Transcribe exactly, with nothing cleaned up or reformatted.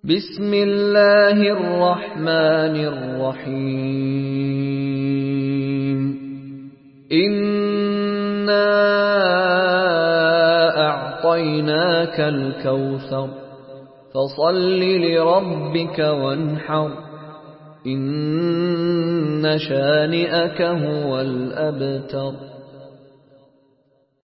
बिस्मिल्लाहिर रहमानिर रहीम। इन्ना अअतैनाकल कौसर फसल्लि लिरब्बिक वन्हर इन्न शानिअक हुवल अबतर।